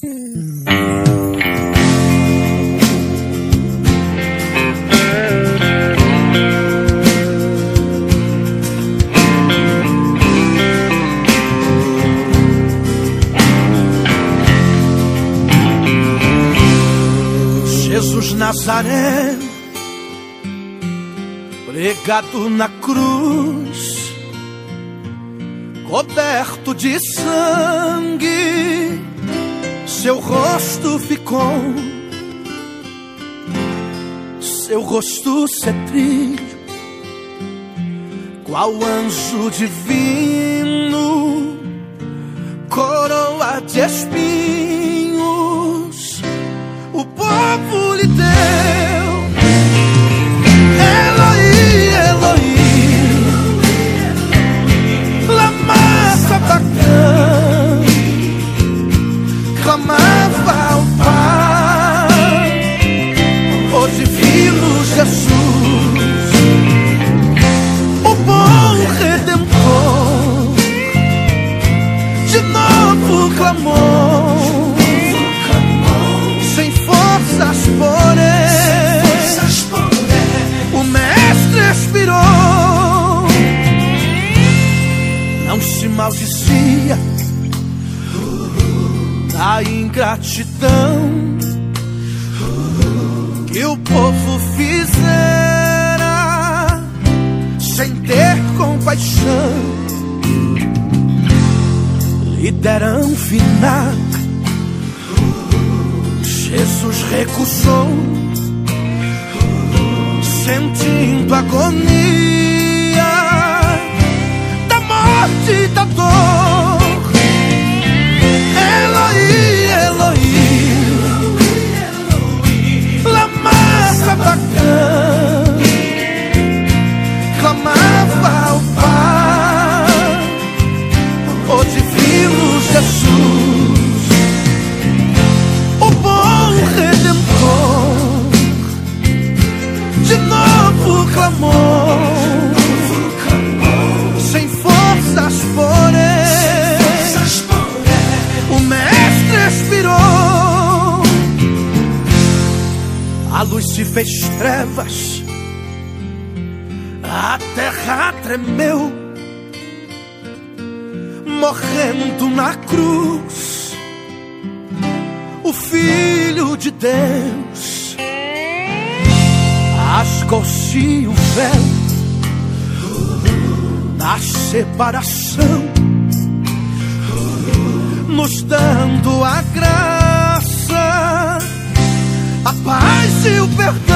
Jesus Nazaré, pregado na cruz, coberto de sangue, seu rosto ficou, seu rosto cetrilho, qual anjo divino, coroa de espinhos, o povo lhe deu. Eloi, Eloi, lama sabachthani, clamava ao Pai, o divino Jesus, o bom Redentor, de novo clamou. Porém, o mestre expirou. Não se maldizia da ingratidão que o povo fizera sem ter compaixão. Lhe deram vinagre, Jesus recusou, sentindo agonia da morte e da dor. Eloi, Eloi, lama sabachthani, clamava ao Pai, o divino Jesus, o bom Redentor, de novo clamou, sem forças porém, o mestre expirou. A luz se fez trevas, a terra tremeu, morrendo na cruz o Filho de Deus. Rasgou-se o véu da separação, nos dando a graça, a paz e o perdão.